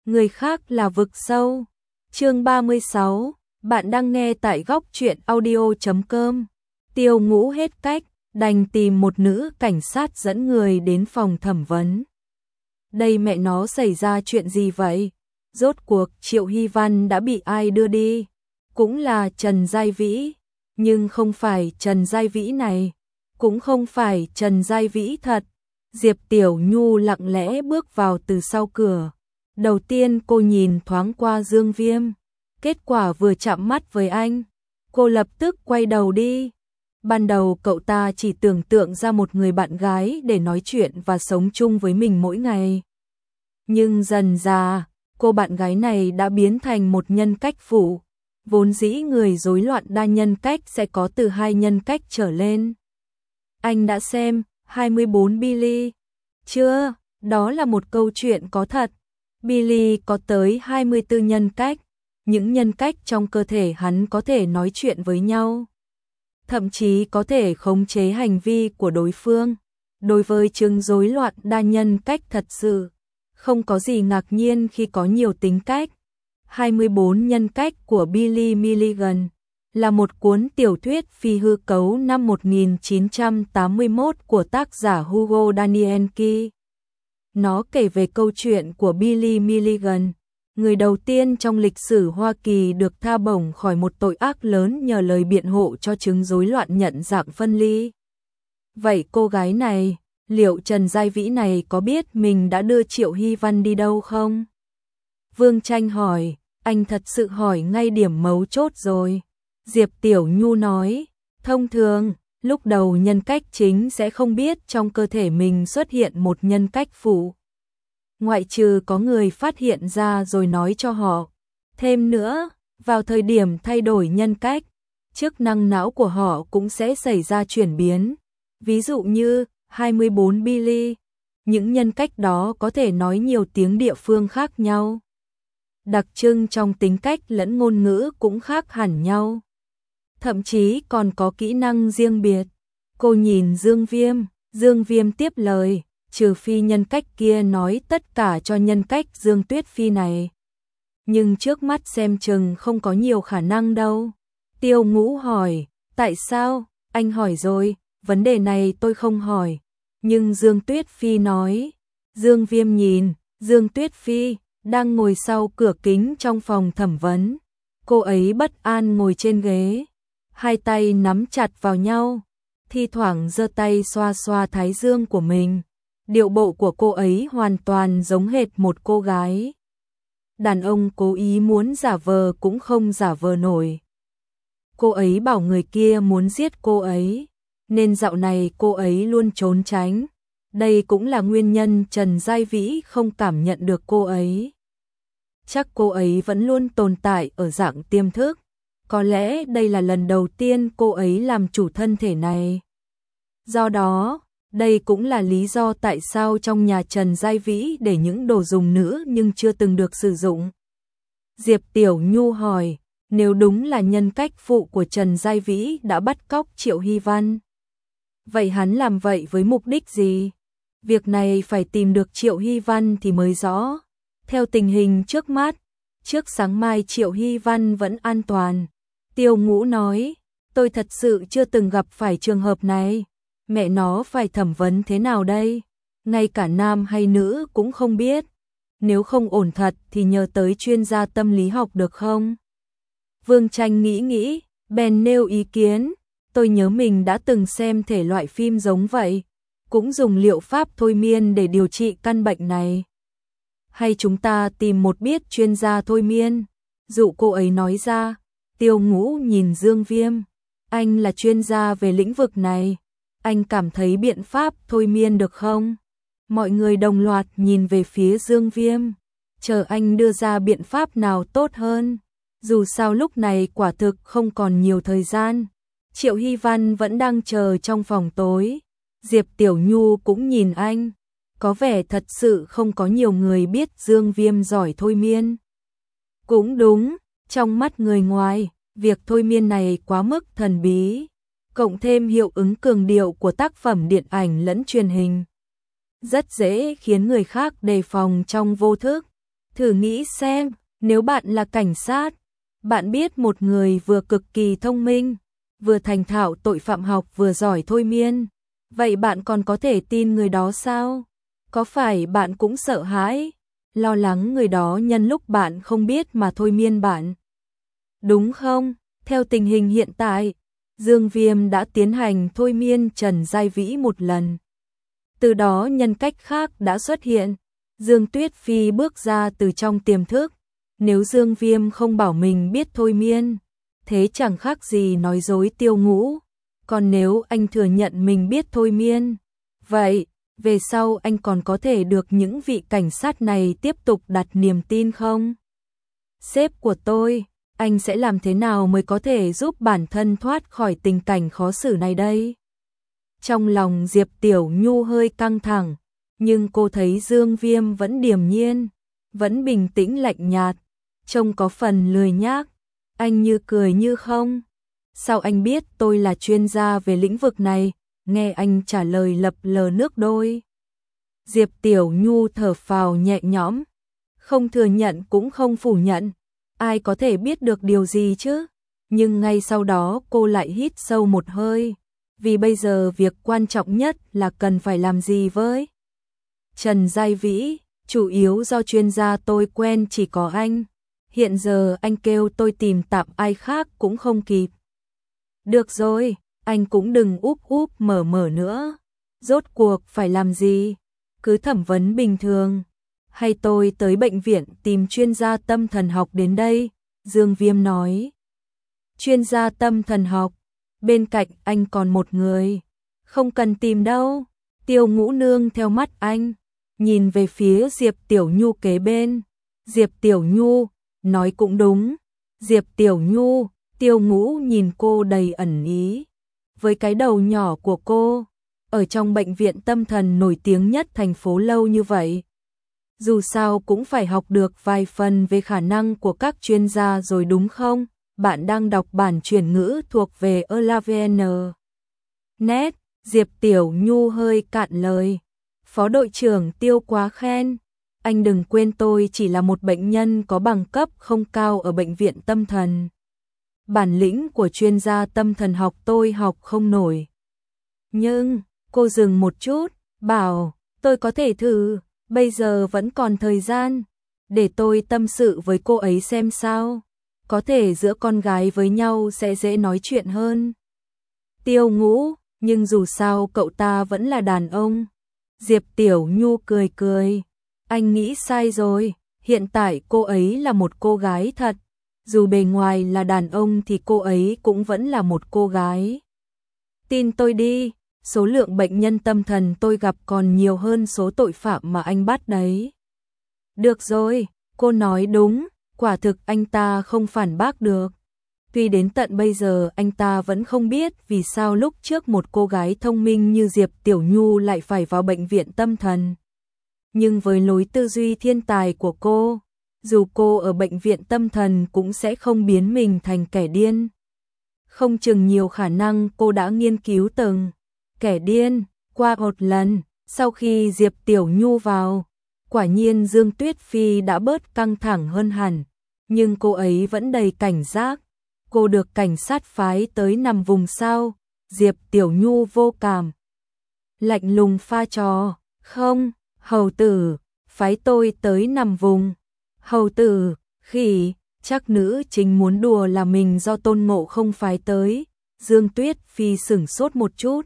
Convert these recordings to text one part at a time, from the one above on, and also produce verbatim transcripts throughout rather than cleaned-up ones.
người khác là vực sâu. Chương ba mươi sáu, bạn đang nghe tại góc truyện audio chấm com. Tiêu Ngũ hết cách, đành tìm một nữ cảnh sát dẫn người đến phòng thẩm vấn. Đây mẹ nó xảy ra chuyện gì vậy? Rốt cuộc Triệu Hy Văn đã bị ai đưa đi? Cũng là Trần Giai Vĩ, nhưng không phải Trần Giai Vĩ này, cũng không phải Trần Giai Vĩ thật. Diệp Tiểu Nhu lặng lẽ bước vào từ sau cửa. Đầu tiên cô nhìn thoáng qua Dương Viêm, kết quả vừa chạm mắt với anh, cô lập tức quay đầu đi. Ban đầu cậu ta chỉ tưởng tượng ra một người bạn gái để nói chuyện và sống chung với mình mỗi ngày. Nhưng dần dà, cô bạn gái này đã biến thành một nhân cách phụ. Vốn dĩ người rối loạn đa nhân cách sẽ có từ hai nhân cách trở lên. Anh đã xem hai mươi bốn Billy chưa? Đó là một câu chuyện có thật. Billy có tới hai mươi tư nhân cách. Những nhân cách trong cơ thể hắn có thể nói chuyện với nhau, thậm chí có thể khống chế hành vi của đối phương. Đối với chứng rối loạn đa nhân cách thật sự, không có gì ngạc nhiên khi có nhiều tính cách. hai mươi bốn nhân cách của Billy Milligan là một cuốn tiểu thuyết phi hư cấu năm một nghìn chín trăm tám mươi mốt của tác giả Hugo Danielski. Nó kể về câu chuyện của Billy Milligan, người đầu tiên trong lịch sử Hoa Kỳ được tha bổng khỏi một tội ác lớn nhờ lời biện hộ cho chứng rối loạn nhận dạng phân ly. Vậy cô gái này, liệu Trần Giai Vĩ này có biết mình đã đưa Triệu Hy Văn đi đâu không? Vương Tranh hỏi, anh thật sự hỏi ngay điểm mấu chốt rồi. Diệp Tiểu Nhu nói, thông thường, lúc đầu nhân cách chính sẽ không biết trong cơ thể mình xuất hiện một nhân cách phụ. Ngoại trừ có người phát hiện ra rồi nói cho họ. Thêm nữa, vào thời điểm thay đổi nhân cách, chức năng não của họ cũng sẽ xảy ra chuyển biến. Ví dụ như hai mươi bốn Billy, những nhân cách đó có thể nói nhiều tiếng địa phương khác nhau. Đặc trưng trong tính cách lẫn ngôn ngữ cũng khác hẳn nhau. Thậm chí còn có kỹ năng riêng biệt. Cô nhìn Dương Viêm, Dương Viêm tiếp lời, trừ phi nhân cách kia nói tất cả cho nhân cách Dương Tuyết Phi này. Nhưng trước mắt xem chừng không có nhiều khả năng đâu. Tiêu Ngũ hỏi, tại sao? Anh hỏi rồi, vấn đề này tôi không hỏi. Nhưng Dương Tuyết Phi nói. Dương Viêm nhìn, Dương Tuyết Phi đang ngồi sau cửa kính trong phòng thẩm vấn. Cô ấy bất an ngồi trên ghế, hai tay nắm chặt vào nhau, thi thoảng giơ tay xoa xoa thái dương của mình. Điệu bộ của cô ấy hoàn toàn giống hệt một cô gái đàn ông cố ý muốn giả vờ cũng không giả vờ nổi. Cô ấy bảo người kia muốn giết cô ấy, nên dạo này cô ấy luôn trốn tránh. Đây cũng là nguyên nhân Trần Giai Vĩ không cảm nhận được cô ấy. Chắc cô ấy vẫn luôn tồn tại ở dạng tiềm thức. Có lẽ đây là lần đầu tiên cô ấy làm chủ thân thể này. Do đó, đây cũng là lý do tại sao trong nhà Trần Giai Vĩ để những đồ dùng nữ nhưng chưa từng được sử dụng. Diệp Tiểu Nhu hỏi, nếu đúng là nhân cách phụ của Trần Giai Vĩ đã bắt cóc Triệu Hy Văn, vậy hắn làm vậy với mục đích gì? Việc này phải tìm được Triệu Hy Văn thì mới rõ. Theo tình hình trước mắt, trước sáng mai Triệu Hy Văn vẫn an toàn. Tiêu Ngũ nói, tôi thật sự chưa từng gặp phải trường hợp này. Mẹ nó phải thẩm vấn thế nào đây? Ngay cả nam hay nữ cũng không biết. Nếu không ổn thật thì nhờ tới chuyên gia tâm lý học được không? Vương Tranh nghĩ nghĩ, bèn nêu ý kiến. Tôi nhớ mình đã từng xem thể loại phim giống vậy, cũng dùng liệu pháp thôi miên để điều trị căn bệnh này. Hay chúng ta tìm một biết chuyên gia thôi miên? Dụ cô ấy nói ra. Tiêu Ngũ nhìn Dương Viêm, anh là chuyên gia về lĩnh vực này, anh cảm thấy biện pháp thôi miên được không? Mọi người đồng loạt nhìn về phía Dương Viêm, chờ anh đưa ra biện pháp nào tốt hơn. Dù sao lúc này quả thực không còn nhiều thời gian. Triệu Hy Văn vẫn đang chờ trong phòng tối. Diệp Tiểu Nhu cũng nhìn anh, có vẻ thật sự không có nhiều người biết Dương Viêm giỏi thôi miên. Cũng đúng, trong mắt người ngoài, việc thôi miên này quá mức thần bí, cộng thêm hiệu ứng cường điệu của tác phẩm điện ảnh lẫn truyền hình, rất dễ khiến người khác đề phòng trong vô thức. Thử nghĩ xem, nếu bạn là cảnh sát, bạn biết một người vừa cực kỳ thông minh, vừa thành thạo tội phạm học vừa giỏi thôi miên, vậy bạn còn có thể tin người đó sao? Có phải bạn cũng sợ hãi, lo lắng người đó nhân lúc bạn không biết mà thôi miên bạn? Đúng không? Theo tình hình hiện tại, Dương Viêm đã tiến hành thôi miên Trần Giai Vĩ một lần. Từ đó nhân cách khác đã xuất hiện. Dương Tuyết Phi bước ra từ trong tiềm thức. Nếu Dương Viêm không bảo mình biết thôi miên, thế chẳng khác gì nói dối Tiêu Ngũ. Còn nếu anh thừa nhận mình biết thôi miên, vậy về sau anh còn có thể được những vị cảnh sát này tiếp tục đặt niềm tin không? Sếp của tôi, anh sẽ làm thế nào mới có thể giúp bản thân thoát khỏi tình cảnh khó xử này đây? Trong lòng Diệp Tiểu Nhu hơi căng thẳng, nhưng cô thấy Dương Viêm vẫn điềm nhiên, vẫn bình tĩnh lạnh nhạt, trông có phần lười nhác. Anh như cười như không. Sao anh biết tôi là chuyên gia về lĩnh vực này? Nghe anh trả lời lập lờ nước đôi. Diệp Tiểu Nhu thở phào nhẹ nhõm, không thừa nhận cũng không phủ nhận. Ai có thể biết được điều gì chứ? Nhưng ngay sau đó cô lại hít sâu một hơi, vì bây giờ việc quan trọng nhất là cần phải làm gì với Trần Giai Vĩ, chủ yếu do chuyên gia tôi quen chỉ có anh. Hiện giờ anh kêu tôi tìm tạm ai khác cũng không kịp. Được rồi, anh cũng đừng úp úp mở mở nữa. Rốt cuộc phải làm gì? Cứ thẩm vấn bình thường. Hay tôi tới bệnh viện tìm chuyên gia tâm thần học đến đây? Dương Viêm nói. Chuyên gia tâm thần học? Bên cạnh anh còn một người. Không cần tìm đâu. Tiêu Ngũ nương theo mắt anh, nhìn về phía Diệp Tiểu Nhu kế bên. Diệp Tiểu Nhu, nói cũng đúng. Diệp Tiểu Nhu, Tiêu Ngũ nhìn cô đầy ẩn ý. Với cái đầu nhỏ của cô, ở trong bệnh viện tâm thần nổi tiếng nhất thành phố lâu như vậy, dù sao cũng phải học được vài phần về khả năng của các chuyên gia rồi đúng không? Bạn đang đọc bản chuyển ngữ thuộc về Elavn. Net, Diệp Tiểu Nhu hơi cạn lời. Phó đội trưởng Tiêu quá khen. Anh đừng quên tôi chỉ là một bệnh nhân có bằng cấp không cao ở bệnh viện tâm thần. Bản lĩnh của chuyên gia tâm thần học tôi học không nổi. Nhưng, cô dừng một chút, bảo, tôi có thể thử, bây giờ vẫn còn thời gian, để tôi tâm sự với cô ấy xem sao. Có thể giữa con gái với nhau sẽ dễ nói chuyện hơn. Tiêu Ngũ, nhưng dù sao cậu ta vẫn là đàn ông. Diệp Tiểu Nhu cười cười. Anh nghĩ sai rồi, hiện tại cô ấy là một cô gái thật. Dù bề ngoài là đàn ông thì cô ấy cũng vẫn là một cô gái. Tin tôi đi, số lượng bệnh nhân tâm thần tôi gặp còn nhiều hơn số tội phạm mà anh bắt đấy. Được rồi, cô nói đúng, quả thực anh ta không phản bác được. Tuy đến tận bây giờ anh ta vẫn không biết vì sao lúc trước một cô gái thông minh như Diệp Tiểu Nhu lại phải vào bệnh viện tâm thần. Nhưng với lối tư duy thiên tài của cô, dù cô ở bệnh viện tâm thần cũng sẽ không biến mình thành kẻ điên. Không chừng nhiều khả năng cô đã nghiên cứu từng kẻ điên qua một lần. Sau khi Diệp Tiểu Nhu vào, quả nhiên Dương Tuyết Phi đã bớt căng thẳng hơn hẳn, nhưng cô ấy vẫn đầy cảnh giác. Cô được cảnh sát phái tới nằm vùng sao? Diệp Tiểu Nhu vô cảm, lạnh lùng pha trò. Không, hầu tử, phái tôi tới nằm vùng. Hầu tử, khỉ, chắc nữ chính muốn đùa là mình do Tôn Ngộ không phái tới. Dương Tuyết Phi sửng sốt một chút,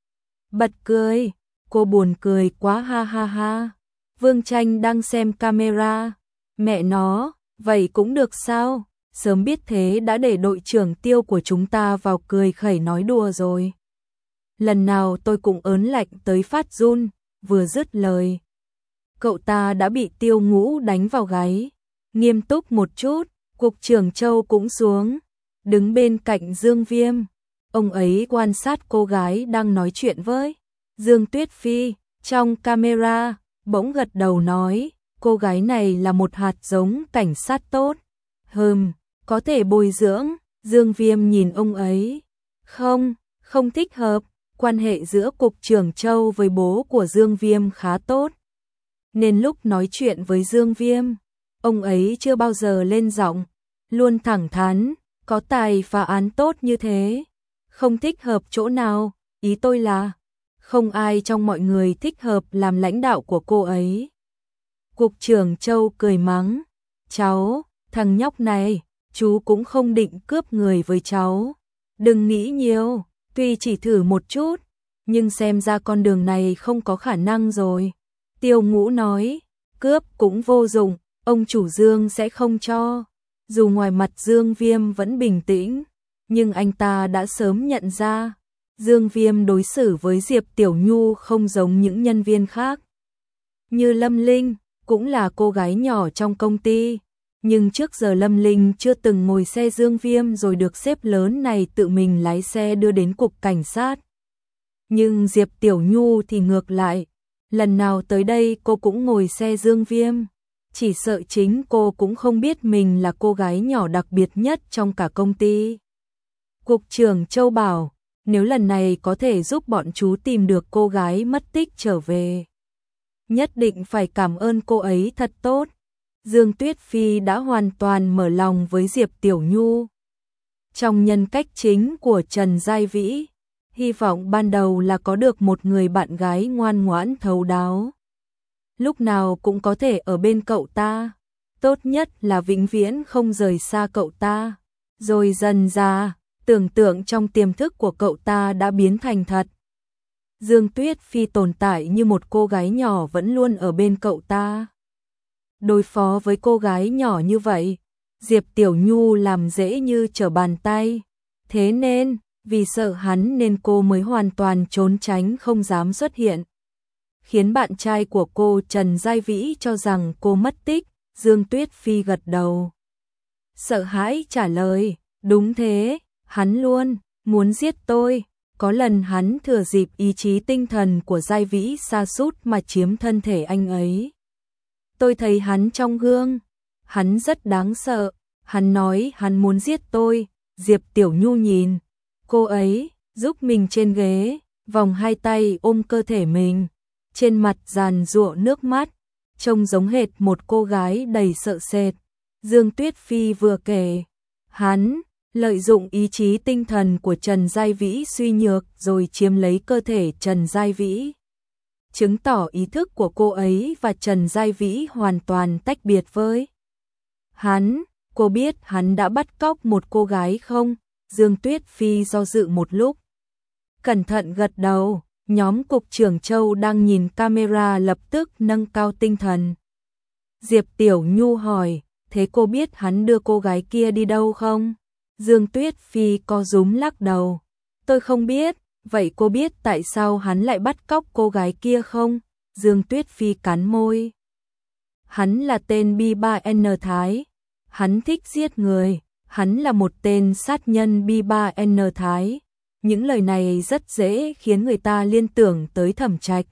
bật cười, cô buồn cười quá ha ha ha. Vương Tranh đang xem camera. Mẹ nó, vậy cũng được sao? Sớm biết thế đã để đội trưởng Tiêu của chúng ta vào cười khẩy nói đùa rồi. Lần nào tôi cũng ớn lạnh tới phát run. Vừa dứt lời, cậu ta đã bị Tiêu Ngũ đánh vào gáy. Nghiêm túc một chút, cục trưởng Châu cũng xuống, đứng bên cạnh Dương Viêm. Ông ấy quan sát cô gái đang nói chuyện với Dương Tuyết Phi trong camera, bỗng gật đầu nói, cô gái này là một hạt giống cảnh sát tốt. Hừm, có thể bồi dưỡng. Dương Viêm nhìn ông ấy. Không, không thích hợp. Quan hệ giữa cục trưởng Châu với bố của Dương Viêm khá tốt, nên lúc nói chuyện với Dương Viêm, Ông ấy chưa bao giờ lên giọng, luôn thẳng thắn, có tài phá án tốt như thế. Không thích hợp chỗ nào, ý tôi là không ai trong mọi người thích hợp làm lãnh đạo của cô ấy. Cục trưởng Châu cười mắng, cháu, thằng nhóc này, chú cũng không định cướp người với cháu. Đừng nghĩ nhiều, tuy chỉ thử một chút, nhưng xem ra con đường này không có khả năng rồi. Tiêu Ngũ nói, cướp cũng vô dụng, ông chủ Dương sẽ không cho. Dù ngoài mặt Dương Viêm vẫn bình tĩnh, nhưng anh ta đã sớm nhận ra, Dương Viêm đối xử với Diệp Tiểu Nhu không giống những nhân viên khác. Như Lâm Linh, cũng là cô gái nhỏ trong công ty, nhưng trước giờ Lâm Linh chưa từng ngồi xe Dương Viêm rồi được sếp lớn này tự mình lái xe đưa đến cục cảnh sát. Nhưng Diệp Tiểu Nhu thì ngược lại, lần nào tới đây cô cũng ngồi xe Dương Viêm, chỉ sợ chính cô cũng không biết mình là cô gái nhỏ đặc biệt nhất trong cả công ty. Cục trưởng Châu bảo, nếu lần này có thể giúp bọn chú tìm được cô gái mất tích trở về, nhất định phải cảm ơn cô ấy thật tốt. Dương Tuyết Phi đã hoàn toàn mở lòng với Diệp Tiểu Nhu. Trong nhân cách chính của Trần Giai Vĩ, hy vọng ban đầu là có được một người bạn gái ngoan ngoãn thấu đáo. Lúc nào cũng có thể ở bên cậu ta, tốt nhất là vĩnh viễn không rời xa cậu ta. Rồi dần ra, tưởng tượng trong tiềm thức của cậu ta đã biến thành thật. Dương Tuyết Phi tồn tại như một cô gái nhỏ vẫn luôn ở bên cậu ta. Đối phó với cô gái nhỏ như vậy, Diệp Tiểu Nhu làm dễ như trở bàn tay. Thế nên, vì sợ hắn nên cô mới hoàn toàn trốn tránh không dám xuất hiện. Khiến bạn trai của cô Trần Giai Vĩ cho rằng cô mất tích, Dương Tuyết Phi gật đầu. Sợ hãi trả lời, đúng thế, hắn luôn muốn giết tôi. Có lần hắn thừa dịp ý chí tinh thần của Giai Vĩ sa sút mà chiếm thân thể anh ấy. Tôi thấy hắn trong gương, hắn rất đáng sợ, hắn nói hắn muốn giết tôi. Diệp Tiểu Nhu nhìn, cô ấy giúp mình trên ghế, vòng hai tay ôm cơ thể mình, trên mặt giàn giụa nước mắt, trông giống hệt một cô gái đầy sợ sệt. Dương Tuyết Phi vừa kể, hắn lợi dụng ý chí tinh thần của Trần Giai Vĩ suy nhược rồi chiếm lấy cơ thể Trần Giai Vĩ, chứng tỏ ý thức của cô ấy và Trần Giai Vĩ hoàn toàn tách biệt với hắn. Cô biết hắn đã bắt cóc một cô gái không? Dương Tuyết Phi do dự một lúc, cẩn thận gật đầu. Nhóm cục trưởng Châu đang nhìn camera lập tức nâng cao tinh thần. Diệp Tiểu Nhu hỏi, thế cô biết hắn đưa cô gái kia đi đâu không? Dương Tuyết Phi co rúm lắc đầu. Tôi không biết, vậy cô biết tại sao hắn lại bắt cóc cô gái kia không? Dương Tuyết Phi cắn môi. Hắn là tên B ba N Thái. Hắn thích giết người. Hắn là một tên sát nhân B ba N Thái. Những lời này rất dễ khiến người ta liên tưởng tới Thẩm Trạch.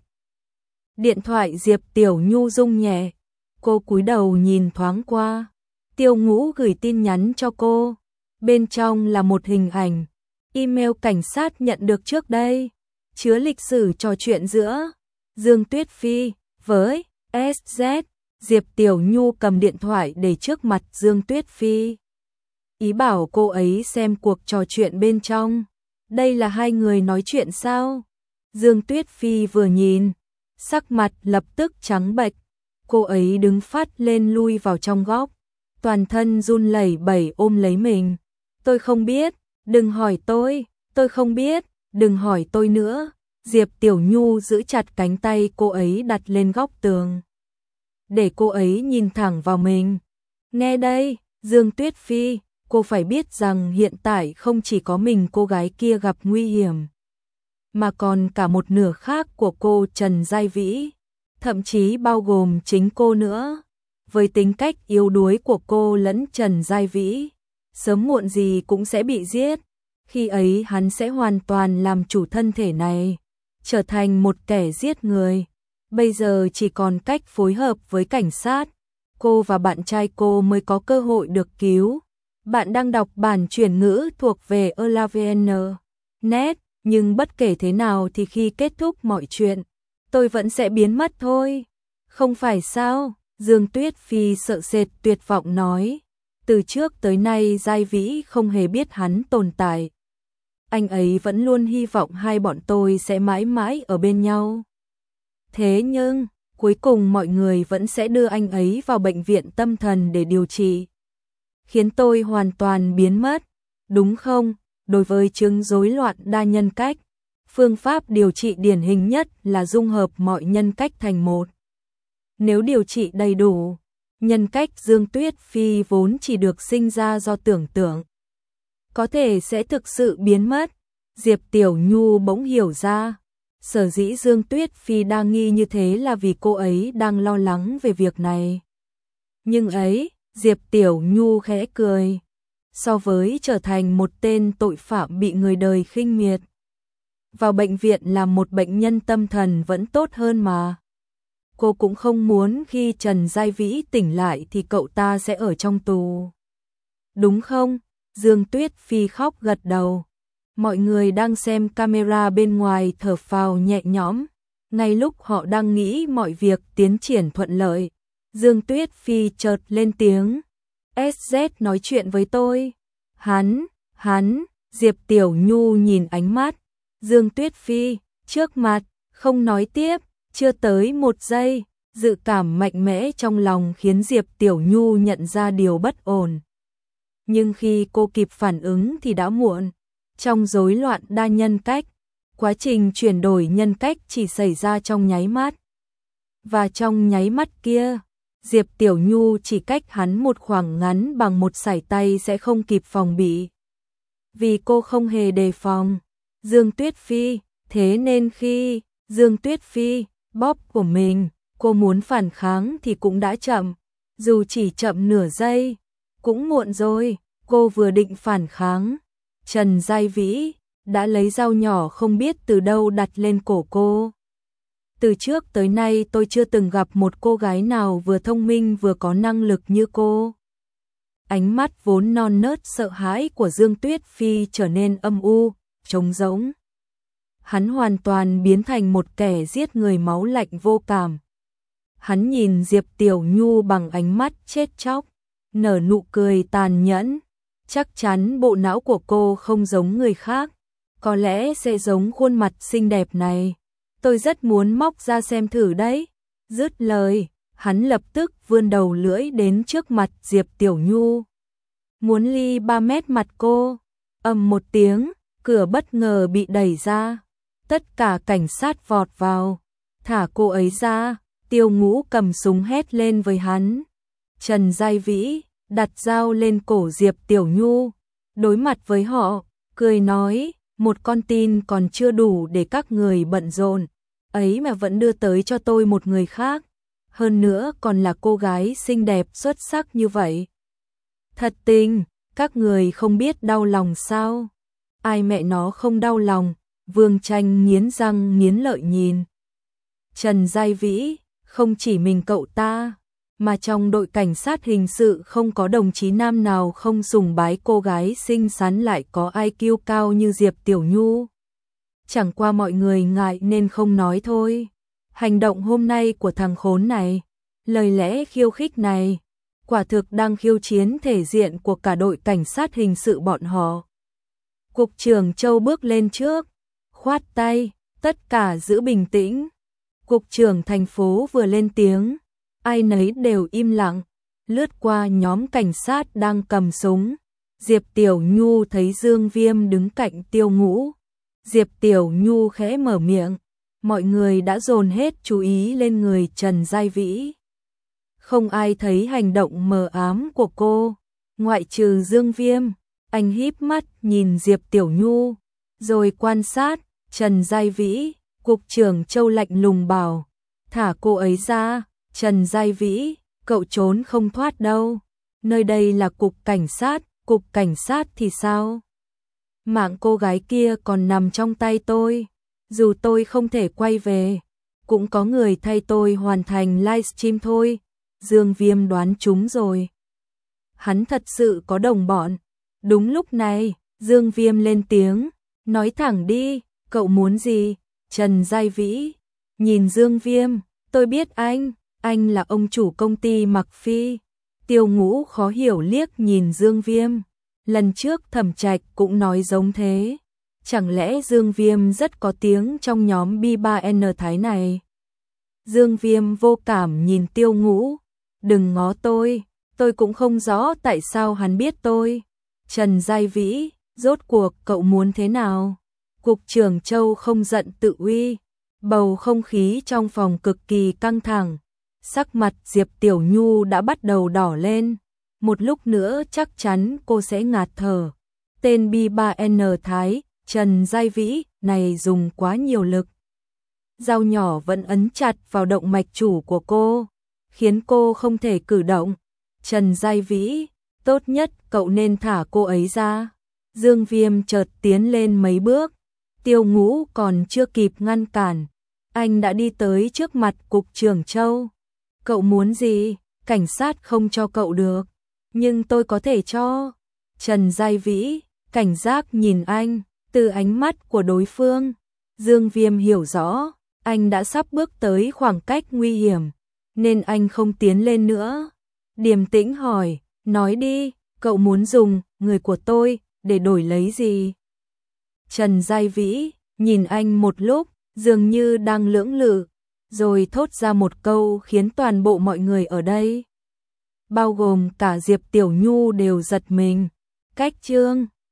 Điện thoại Diệp Tiểu Nhu rung nhẹ. Cô cúi đầu nhìn thoáng qua. Tiêu Ngũ gửi tin nhắn cho cô. Bên trong là một hình ảnh. Email cảnh sát nhận được trước đây. Chứa lịch sử trò chuyện giữa Dương Tuyết Phi với ét dét. Diệp Tiểu Nhu cầm điện thoại để trước mặt Dương Tuyết Phi. Ý bảo cô ấy xem cuộc trò chuyện bên trong. Đây là hai người nói chuyện sao? Dương Tuyết Phi vừa nhìn, sắc mặt lập tức trắng bệch. Cô ấy đứng phát lên lui vào trong góc, toàn thân run lẩy bẩy ôm lấy mình. Tôi không biết, đừng hỏi tôi, tôi không biết, đừng hỏi tôi nữa. Diệp Tiểu Nhu giữ chặt cánh tay cô ấy đặt lên góc tường, để cô ấy nhìn thẳng vào mình. Nghe đây, Dương Tuyết Phi, cô phải biết rằng hiện tại không chỉ có mình cô gái kia gặp nguy hiểm, mà còn cả một nửa khác của cô Trần Giai Vĩ, thậm chí bao gồm chính cô nữa. Với tính cách yếu đuối của cô lẫn Trần Giai Vĩ, sớm muộn gì cũng sẽ bị giết. Khi ấy hắn sẽ hoàn toàn làm chủ thân thể này, trở thành một kẻ giết người. Bây giờ chỉ còn cách phối hợp với cảnh sát, cô và bạn trai cô mới có cơ hội được cứu. Bạn đang đọc bản chuyển ngữ thuộc về Elavn chấm net, nhưng bất kể thế nào thì khi kết thúc mọi chuyện, tôi vẫn sẽ biến mất thôi. Không phải sao? Dương Tuyết Phi sợ sệt tuyệt vọng nói, từ trước tới nay Giai Vĩ không hề biết hắn tồn tại. Anh ấy vẫn luôn hy vọng hai bọn tôi sẽ mãi mãi ở bên nhau. Thế nhưng, cuối cùng mọi người vẫn sẽ đưa anh ấy vào bệnh viện tâm thần để điều trị. Khiến tôi hoàn toàn biến mất, đúng không? Đối với chứng rối loạn đa nhân cách, phương pháp điều trị điển hình nhất là dung hợp mọi nhân cách thành một. Nếu điều trị đầy đủ, nhân cách Dương Tuyết Phi vốn chỉ được sinh ra do tưởng tượng, có thể sẽ thực sự biến mất. Diệp Tiểu Nhu bỗng hiểu ra, sở dĩ Dương Tuyết Phi đang nghi như thế là vì cô ấy đang lo lắng về việc này. Nhưng ấy, Diệp Tiểu Nhu khẽ cười, so với trở thành một tên tội phạm bị người đời khinh miệt, vào bệnh viện làm một bệnh nhân tâm thần vẫn tốt hơn mà. Cô cũng không muốn khi Trần Giai Vĩ tỉnh lại thì cậu ta sẽ ở trong tù. Đúng không? Dương Tuyết Phi khóc gật đầu. Mọi người đang xem camera bên ngoài thở phào nhẹ nhõm. Ngay lúc họ đang nghĩ mọi việc tiến triển thuận lợi, Dương Tuyết Phi chợt lên tiếng. ét dét nói chuyện với tôi. Hắn, hắn, Diệp Tiểu Nhu nhìn ánh mắt Dương Tuyết Phi trước mặt, không nói tiếp. Chưa tới một giây, dự cảm mạnh mẽ trong lòng khiến Diệp Tiểu Nhu nhận ra điều bất ổn. Nhưng khi cô kịp phản ứng thì đã muộn. Trong rối loạn đa nhân cách, quá trình chuyển đổi nhân cách chỉ xảy ra trong nháy mắt. Và trong nháy mắt kia, Diệp Tiểu Nhu chỉ cách hắn một khoảng ngắn bằng một sải tay sẽ không kịp phòng bị. Vì cô không hề đề phòng Dương Tuyết Phi, thế nên khi Dương Tuyết Phi bóp của mình, cô muốn phản kháng thì cũng đã chậm, dù chỉ chậm nửa giây, cũng muộn rồi. Cô vừa định phản kháng, Trần Giai Vĩ đã lấy dao nhỏ không biết từ đâu đặt lên cổ cô. Từ trước tới nay tôi chưa từng gặp một cô gái nào vừa thông minh vừa có năng lực như cô. Ánh mắt vốn non nớt sợ hãi của Dương Tuyết Phi trở nên âm u, trống rỗng. Hắn hoàn toàn biến thành một kẻ giết người máu lạnh vô cảm. Hắn nhìn Diệp Tiểu Nhu bằng ánh mắt chết chóc, nở nụ cười tàn nhẫn. Chắc chắn bộ não của cô không giống người khác, có lẽ sẽ giống khuôn mặt xinh đẹp này. Tôi rất muốn móc ra xem thử đấy. Dứt lời, hắn lập tức vươn đầu lưỡi đến trước mặt Diệp Tiểu Nhu. Muốn ly ba mét mặt cô. Ầm một tiếng, cửa bất ngờ bị đẩy ra. Tất cả cảnh sát vọt vào, thả cô ấy ra. Tiêu Ngũ cầm súng hét lên với hắn. Trần Giai Vĩ đặt dao lên cổ Diệp Tiểu Nhu, đối mặt với họ, cười nói, một con tin còn chưa đủ để các người bận rộn, ấy mà vẫn đưa tới cho tôi một người khác, hơn nữa còn là cô gái xinh đẹp xuất sắc như vậy. Thật tình, các người không biết đau lòng sao? Ai mẹ nó không đau lòng? Vương Tranh nghiến răng nghiến lợi nhìn Trần Giai Vĩ, không chỉ mình cậu ta, mà trong đội cảnh sát hình sự không có đồng chí nam nào không sùng bái cô gái xinh xắn lại có i kiu cao như Diệp Tiểu Nhu. Chẳng qua mọi người ngại nên không nói thôi. Hành động hôm nay của thằng khốn này, lời lẽ khiêu khích này, quả thực đang khiêu chiến thể diện của cả đội cảnh sát hình sự bọn họ. Cục trưởng Châu bước lên trước, khoát tay, tất cả giữ bình tĩnh. Cục trưởng thành phố vừa lên tiếng, ai nấy đều im lặng, lướt qua nhóm cảnh sát đang cầm súng. Diệp Tiểu Nhu thấy Dương Viêm đứng cạnh Tiêu Ngũ. Diệp Tiểu Nhu khẽ mở miệng, mọi người đã dồn hết chú ý lên người Trần Giai Vĩ. Không ai thấy hành động mờ ám của cô, ngoại trừ Dương Viêm. Anh híp mắt nhìn Diệp Tiểu Nhu, rồi quan sát Trần Giai Vĩ. Cục trưởng Châu lạnh lùng bảo, thả cô ấy ra. Trần Giai Vĩ, cậu trốn không thoát đâu. Nơi đây là cục cảnh sát, cục cảnh sát thì sao? Mạng cô gái kia còn nằm trong tay tôi. Dù tôi không thể quay về, cũng có người thay tôi hoàn thành livestream thôi. Dương Viêm đoán trúng rồi. Hắn thật sự có đồng bọn. Đúng lúc này, Dương Viêm lên tiếng, nói thẳng đi, cậu muốn gì? Trần Giai Vĩ nhìn Dương Viêm, tôi biết anh. Anh là ông chủ công ty Mặc Phi. Tiêu Ngũ khó hiểu liếc nhìn Dương Viêm. Lần trước Thẩm Trạch cũng nói giống thế. Chẳng lẽ Dương Viêm rất có tiếng trong nhóm B ba N Thái này? Dương Viêm vô cảm nhìn Tiêu Ngũ. Đừng ngó tôi, tôi cũng không rõ tại sao hắn biết tôi. Trần Giai Vĩ, rốt cuộc cậu muốn thế nào? Cục trưởng Châu không giận tự uy. Bầu không khí trong phòng cực kỳ căng thẳng. Sắc mặt Diệp Tiểu Nhu đã bắt đầu đỏ lên. Một lúc nữa chắc chắn cô sẽ ngạt thở. Tên B ba N Thái, Trần Giai Vĩ, này dùng quá nhiều lực. Dao nhỏ vẫn ấn chặt vào động mạch chủ của cô, khiến cô không thể cử động. Trần Giai Vĩ, tốt nhất cậu nên thả cô ấy ra. Dương Viêm chợt tiến lên mấy bước. Tiêu Ngũ còn chưa kịp ngăn cản. Anh đã đi tới trước mặt Cục trưởng Châu. Cậu muốn gì? Cảnh sát không cho cậu được. Nhưng tôi có thể cho. Trần Giai Vĩ, cảnh giác nhìn anh, từ ánh mắt của đối phương. Dương Viêm hiểu rõ, anh đã sắp bước tới khoảng cách nguy hiểm, nên anh không tiến lên nữa. Điềm tĩnh hỏi, nói đi, cậu muốn dùng người của tôi để đổi lấy gì? Trần Giai Vĩ nhìn anh một lúc, dường như đang lưỡng lự, rồi thốt ra một câu khiến toàn bộ mọi người ở đây, bao gồm cả Diệp Tiểu Nhu đều giật mình. Cách chương